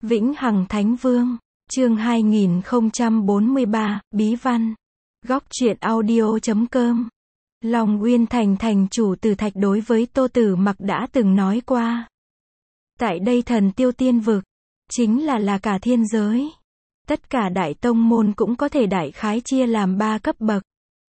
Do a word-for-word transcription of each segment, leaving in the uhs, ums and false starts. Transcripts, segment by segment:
Vĩnh Hằng Thánh Vương, chương hai nghìn không trăm bốn mươi ba, Bí Văn. Góc truyện audio chấm com. Long Uyên Thành thành chủ Tử Thạch đối với Tô Tử Mặc đã từng nói qua. Tại đây Thần Tiêu Tiên Vực, chính là là cả thiên giới. Tất cả đại tông môn cũng có thể đại khái chia làm ba cấp bậc.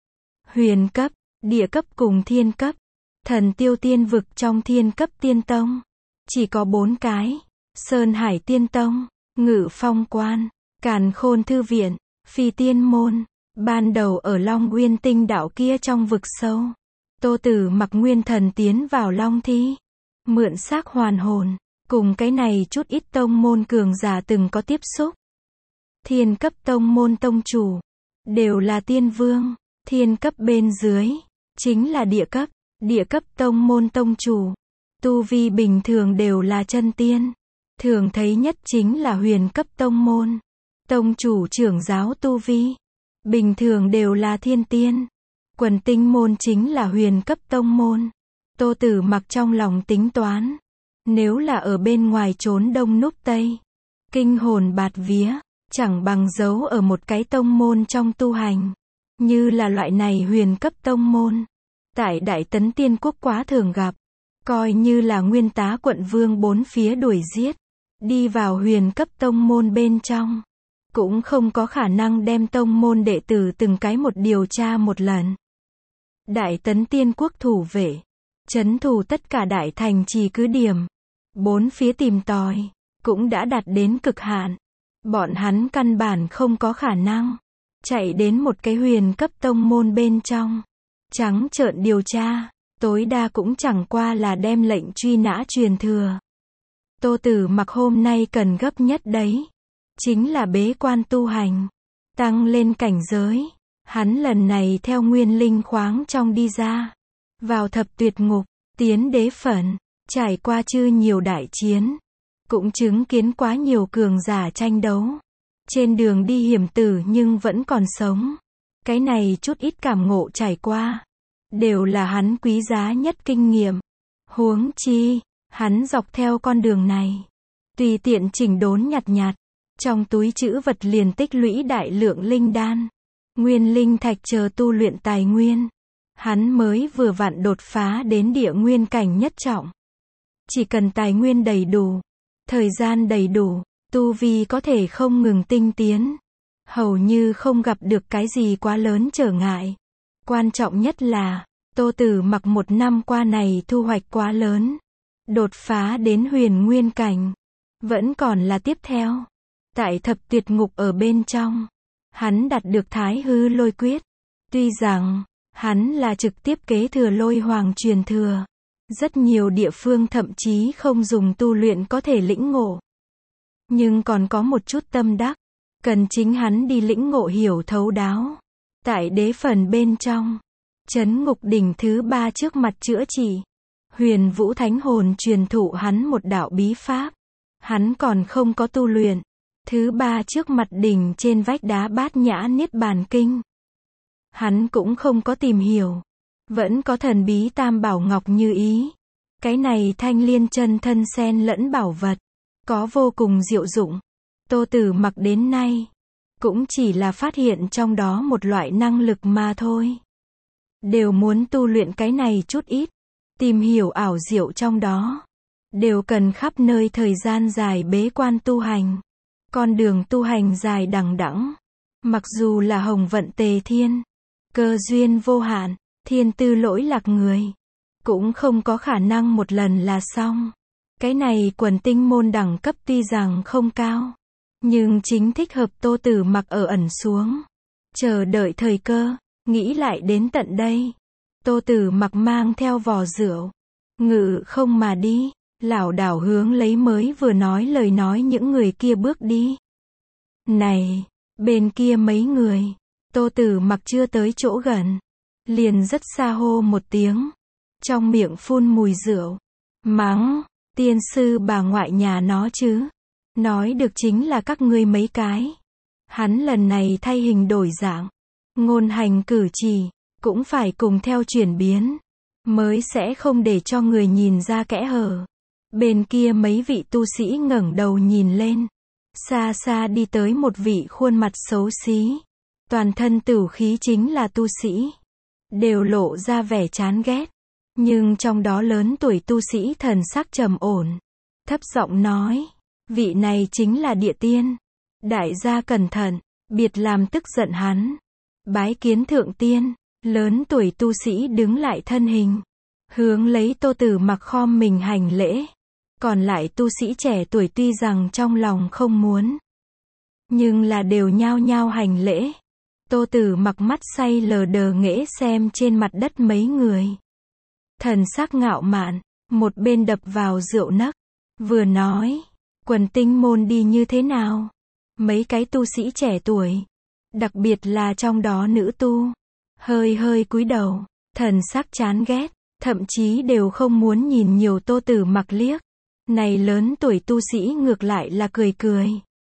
Huyền cấp, địa cấp cùng thiên cấp. Thần Tiêu Tiên Vực trong thiên cấp tiên tông, chỉ có bốn cái. Sơn Hải Tiên Tông, Ngự Phong Quan, Càn Khôn Thư Viện, Phi Tiên Môn. Ban đầu ở Long Uyên Tinh Đạo kia trong vực sâu, Tô Tử Mặc nguyên thần tiến vào Long Thi, mượn xác hoàn hồn, cùng cái này chút ít tông môn cường giả từng có tiếp xúc. Thiên cấp tông môn tông chủ, đều là tiên vương. Thiên cấp bên dưới, chính là địa cấp. Địa cấp tông môn tông chủ, tu vi bình thường đều là chân tiên. Thường thấy nhất chính là huyền cấp tông môn. Tông chủ trưởng giáo tu vi, bình thường đều là thiên tiên. Quần tinh môn chính là huyền cấp tông môn. Tô Tử Mặc trong lòng tính toán, nếu là ở bên ngoài trốn đông núp tây, kinh hồn bạt vía, chẳng bằng giấu ở một cái tông môn trong tu hành. Như là loại này huyền cấp tông môn, tại Đại Tấn Tiên Quốc quá thường gặp. Coi như là nguyên tá quận vương bốn phía đuổi giết, đi vào huyền cấp tông môn bên trong, cũng không có khả năng đem tông môn đệ tử từng cái một điều tra một lần. Đại Tấn Tiên Quốc thủ vệ, trấn thủ tất cả đại thành trì cứ điểm, bốn phía tìm tòi, cũng đã đạt đến cực hạn. Bọn hắn căn bản không có khả năng chạy đến một cái huyền cấp tông môn bên trong, trắng trợn điều tra, tối đa cũng chẳng qua là đem lệnh truy nã truyền thừa. Tô Tử Mặc hôm nay cần gấp nhất đấy, chính là bế quan tu hành, tăng lên cảnh giới. Hắn lần này theo nguyên linh khoáng trong đi ra, vào thập tuyệt ngục, tiến đế phận, trải qua chư nhiều đại chiến, cũng chứng kiến quá nhiều cường giả tranh đấu. Trên đường đi hiểm tử nhưng vẫn còn sống. Cái này chút ít cảm ngộ trải qua, đều là hắn quý giá nhất kinh nghiệm. Huống chi, hắn dọc theo con đường này, tùy tiện chỉnh đốn nhặt nhặt, trong túi trữ vật liền tích lũy đại lượng linh đan, nguyên linh thạch chờ tu luyện tài nguyên. Hắn mới vừa vặn đột phá đến địa nguyên cảnh nhất trọng. Chỉ cần tài nguyên đầy đủ, thời gian đầy đủ, tu vi có thể không ngừng tinh tiến, hầu như không gặp được cái gì quá lớn trở ngại. Quan trọng nhất là, Tô Tử Mặc một năm qua này thu hoạch quá lớn, đột phá đến huyền nguyên cảnh, vẫn còn là tiếp theo. Tại thập tuyệt ngục ở bên trong, hắn đạt được Thái Hư Lôi Quyết. Tuy rằng, hắn là trực tiếp kế thừa Lôi Hoàng truyền thừa, rất nhiều địa phương thậm chí không dùng tu luyện có thể lĩnh ngộ. Nhưng còn có một chút tâm đắc, cần chính hắn đi lĩnh ngộ hiểu thấu đáo. Tại đế phần bên trong, trấn ngục đỉnh thứ ba trước mặt chữa trị, Huyền Vũ Thánh Hồn truyền thụ hắn một đạo bí pháp, hắn còn không có tu luyện. Thứ ba trước mặt đỉnh trên vách đá Bát Nhã Niết Bàn Kinh, hắn cũng không có tìm hiểu. Vẫn có thần bí Tam Bảo Ngọc Như Ý, cái này thanh liên chân thân xen lẫn bảo vật, có vô cùng diệu dụng. Tô Tử Mặc đến nay, cũng chỉ là phát hiện trong đó một loại năng lực mà thôi. Đều muốn tu luyện cái này chút ít, tìm hiểu ảo diệu trong đó, đều cần khắp nơi thời gian dài bế quan tu hành. Con đường tu hành dài đằng đẵng, mặc dù là hồng vận tề thiên, cơ duyên vô hạn, thiên tư lỗi lạc người, cũng không có khả năng một lần là xong. Cái này quần tinh môn đẳng cấp tuy rằng không cao, nhưng chính thích hợp Tô Tử Mặc ở ẩn xuống, chờ đợi thời cơ. Nghĩ lại đến tận đây, Tô Tử Mặc mang theo vò rượu, ngự không mà đi, lảo đảo hướng lấy mới vừa nói lời nói những người kia bước đi. Này, bên kia mấy người, Tô Tử Mặc chưa tới chỗ gần, liền rất xa hô một tiếng, trong miệng phun mùi rượu, mắng, tiên sư bà ngoại nhà nó chứ, nói được chính là các ngươi mấy cái. Hắn lần này thay hình đổi dạng, ngôn hành cử chỉ, cũng phải cùng theo chuyển biến, mới sẽ không để cho người nhìn ra kẽ hở. Bên kia mấy vị tu sĩ ngẩng đầu nhìn lên, xa xa đi tới một vị khuôn mặt xấu xí, toàn thân tửu khí chính là tu sĩ, đều lộ ra vẻ chán ghét, nhưng trong đó lớn tuổi tu sĩ thần sắc trầm ổn, thấp giọng nói, vị này chính là địa tiên, đại gia cẩn thận, biệt làm tức giận hắn, bái kiến thượng tiên. Lớn tuổi tu sĩ đứng lại thân hình, hướng lấy Tô Tử Mặc khom mình hành lễ. Còn lại tu sĩ trẻ tuổi tuy rằng trong lòng không muốn, nhưng là đều nhao nhao hành lễ. Tô Tử Mặc mắt say lờ đờ nghễ xem trên mặt đất mấy người. Thần sắc ngạo mạn, một bên đập vào rượu nấc, vừa nói, Quần Tinh môn đi như thế nào? Mấy cái tu sĩ trẻ tuổi, đặc biệt là trong đó nữ tu, hơi hơi cúi đầu, thần sắc chán ghét, thậm chí đều không muốn nhìn nhiều Tô Tử Mặc liếc. Này lớn tuổi tu sĩ ngược lại là cười cười,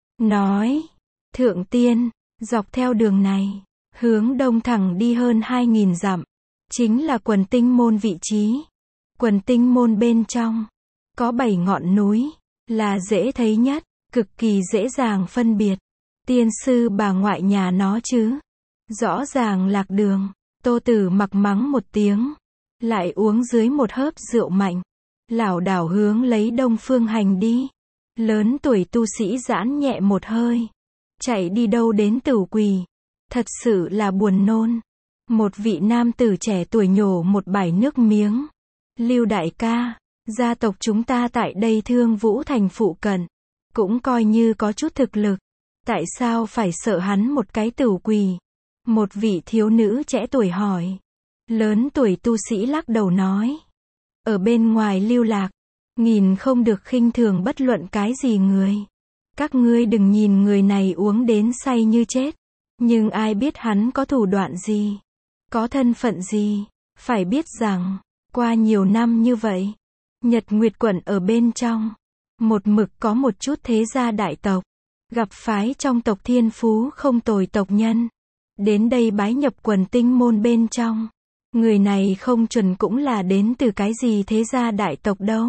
nói, thượng tiên, dọc theo đường này, hướng đông thẳng đi hơn hai nghìn dặm, chính là Quần Tinh môn vị trí. Quần Tinh môn bên trong, có bảy ngọn núi, là dễ thấy nhất, cực kỳ dễ dàng phân biệt. Tiên sư bà ngoại nhà nó chứ, rõ ràng lạc đường. Tô Tử Mặc mắng một tiếng, lại uống dưới một hớp rượu mạnh, lảo đảo hướng lấy đông phương hành đi. Lớn tuổi tu sĩ giãn nhẹ một hơi, chạy đi đâu đến tửu quỳ, thật sự là buồn nôn. Một vị nam tử trẻ tuổi nhổ một bãi nước miếng, Lưu đại ca, gia tộc chúng ta tại đây Thương Vũ thành phụ cận, cũng coi như có chút thực lực, tại sao phải sợ hắn một cái tửu quỳ? Một vị thiếu nữ trẻ tuổi hỏi. Lớn tuổi tu sĩ lắc đầu nói, ở bên ngoài lưu lạc, nhìn không được khinh thường bất luận cái gì người. Các ngươi đừng nhìn người này uống đến say như chết, nhưng ai biết hắn có thủ đoạn gì, có thân phận gì. Phải biết rằng, qua nhiều năm như vậy, Nhật Nguyệt quận ở bên trong, một mực có một chút thế gia đại tộc, gặp phái trong tộc thiên phú không tồi tộc nhân, đến đây bái nhập Quần Tinh môn bên trong. Người này không chuẩn cũng là đến từ cái gì thế gia đại tộc đâu.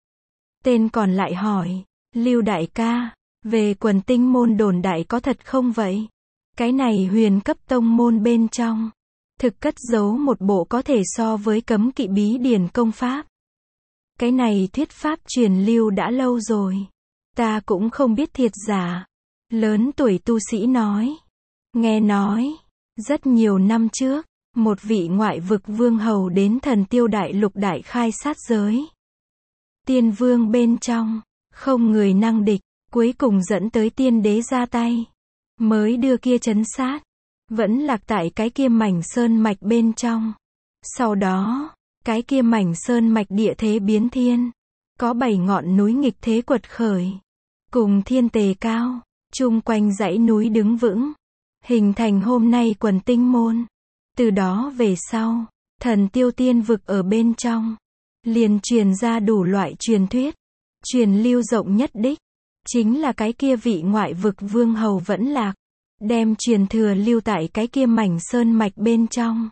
Tên còn lại hỏi, Lưu đại ca, về Quần Tinh môn đồn đại có thật không vậy? Cái này huyền cấp tông môn bên trong, thực cất giấu một bộ có thể so với cấm kỵ bí điển công pháp. Cái này thuyết pháp truyền lưu đã lâu rồi, ta cũng không biết thiệt giả. Lớn tuổi tu sĩ nói, nghe nói, rất nhiều năm trước, một vị ngoại vực vương hầu đến Thần Tiêu đại lục đại khai sát giới. Tiên vương bên trong, không người năng địch, cuối cùng dẫn tới tiên đế ra tay, mới đưa kia trấn sát, vẫn lạc tại cái kia mảnh sơn mạch bên trong. Sau đó, cái kia mảnh sơn mạch địa thế biến thiên, có bảy ngọn núi nghịch thế quật khởi, cùng thiên tề cao, chung quanh dãy núi đứng vững, hình thành hôm nay Quần Tinh môn. Từ đó về sau, Thần Tiêu tiên vực ở bên trong, liền truyền ra đủ loại truyền thuyết, truyền lưu rộng nhất đích, chính là cái kia vị ngoại vực vương hầu vẫn lạc, đem truyền thừa lưu tại cái kia mảnh sơn mạch bên trong.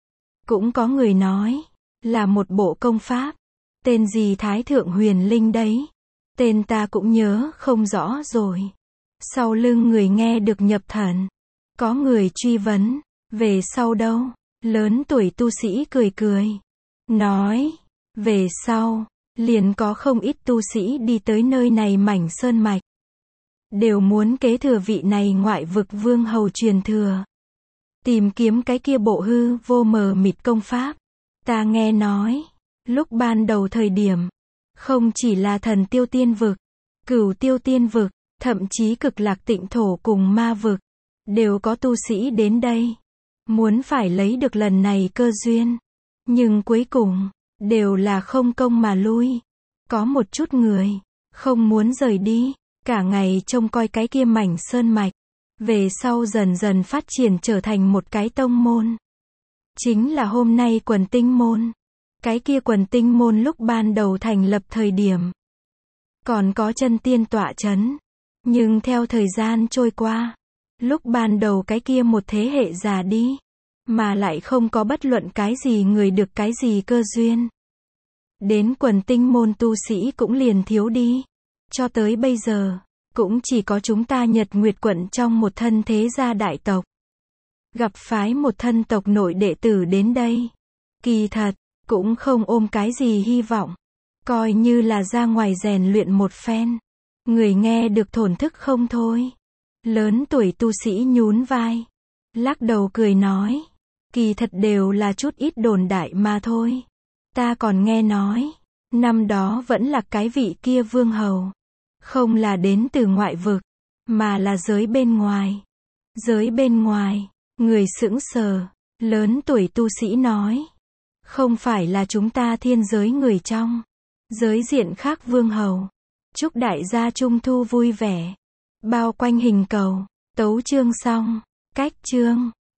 Cũng có người nói, là một bộ công pháp, tên gì Thái Thượng Huyền Linh đấy, tên ta cũng nhớ không rõ rồi. Sau lưng người nghe được nhập thần, có người truy vấn, về sau đâu? Lớn tuổi tu sĩ cười cười, nói, về sau, liền có không ít tu sĩ đi tới nơi này mảnh sơn mạch, đều muốn kế thừa vị này ngoại vực vương hầu truyền thừa, tìm kiếm cái kia bộ hư vô mờ mịt công pháp. Ta nghe nói, lúc ban đầu thời điểm, không chỉ là Thần Tiêu tiên vực, Cửu Tiêu tiên vực, thậm chí Cực Lạc Tịnh thổ cùng ma vực, đều có tu sĩ đến đây, muốn phải lấy được lần này cơ duyên. Nhưng cuối cùng, đều là không công mà lui. Có một chút người, không muốn rời đi, cả ngày trông coi cái kia mảnh sơn mạch, về sau dần dần phát triển trở thành một cái tông môn. Chính là hôm nay Quần Tinh môn. Cái kia Quần Tinh môn lúc ban đầu thành lập thời điểm, còn có chân tiên tọa chấn. Nhưng theo thời gian trôi qua, lúc ban đầu cái kia một thế hệ già đi, mà lại không có bất luận cái gì người được cái gì cơ duyên. Đến Quần Tinh môn tu sĩ cũng liền thiếu đi. Cho tới bây giờ, cũng chỉ có chúng ta Nhật Nguyệt quận trong một thân thế gia đại tộc. Gặp phái một thân tộc nội đệ tử đến đây. Kỳ thật, cũng không ôm cái gì hy vọng. Coi như là ra ngoài rèn luyện một phen. Người nghe được thổn thức không thôi. Lớn tuổi tu sĩ nhún vai. Lắc đầu cười nói. Kỳ thật đều là chút ít đồn đại mà thôi. Ta còn nghe nói. Năm đó vẫn là cái vị kia vương hầu. Không là đến từ ngoại vực. Mà là giới bên ngoài. Giới bên ngoài. Người sững sờ. Lớn tuổi tu sĩ nói. Không phải là chúng ta thiên giới người trong. Giới diện khác vương hầu. Chúc đại gia trung thu vui vẻ. Bao quanh hình cầu. Tấu chương xong. Cách chương.